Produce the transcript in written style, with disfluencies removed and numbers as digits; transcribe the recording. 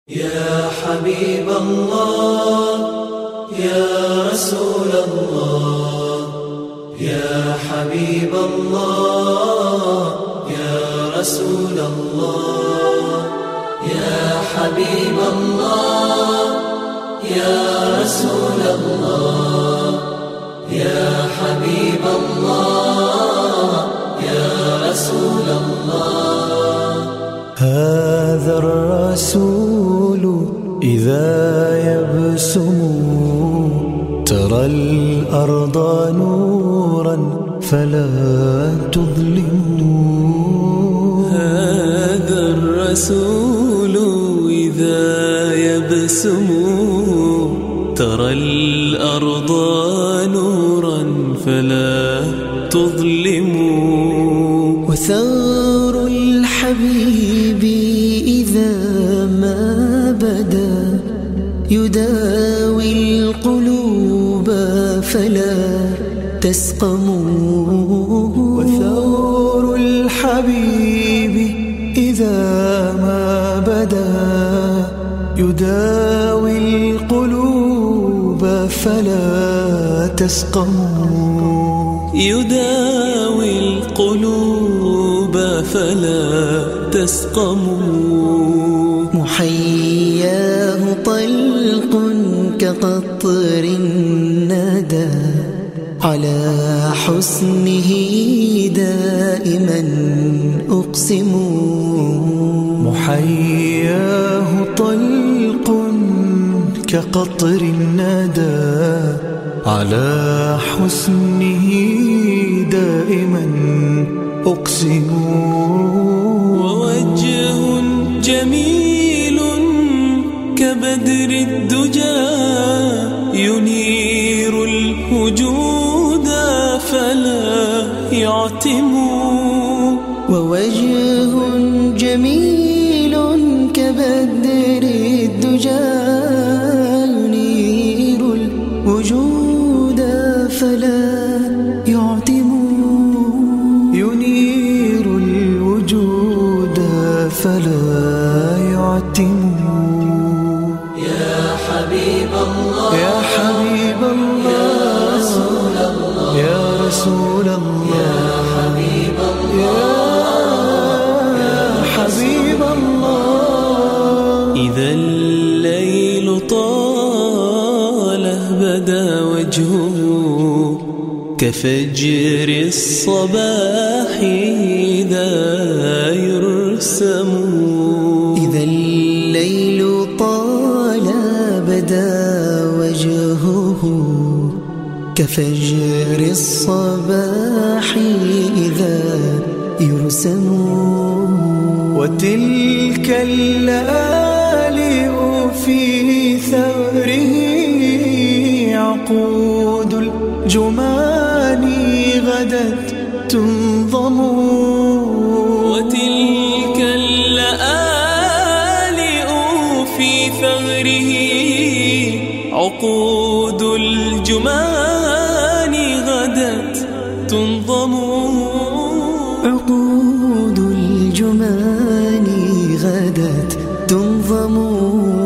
يا حبيب الله يا رسول الله يا حبيب الله يا رسول الله يا حبيب الله يا رسول الله يا حبيب الله يا رسول الله. هذا الرسول إذا يبسم ترى الأرض نورا فلا تظلم. هذا الرسول إذا يبسم ترى الأرض نورا فلا تظلم. وثار الحبيب إذا ما بدا يداوي القلوب فلا تسقم. وثار الحبيب إذا ما بدا يداوي القلوب فلا تسقم. يداوي القلوب فلا تسقم. محياه طلق كقطر الندى على حسنه دائما أقسم. محياه طلق كقطر الندى على حسنه دائما أقسم. ووجه جميل كبدر الدجى ينير الوجود فلا يعتم. ووجه جميل كبدر الدجى ينير الوجود فلا يعتم. ينير الوجود فلا يعتم. يا حبيب الله يا حبيب الله يا رسول الله يا رسول الله يا حبيب الله يا حبيب الله. إذا الليل طاله بدا وجهه كفجر الصباح إذا يرسم. إذا الليل طال بدا وجهه كفجر الصباح إذا يرسم. وتلك الليالي في ثغره عقود الجمان غدت تنظم. وتلك اللآلئ في ثغره عقود الجمان غدت تنظم. عقود الجمان غدت تنظم.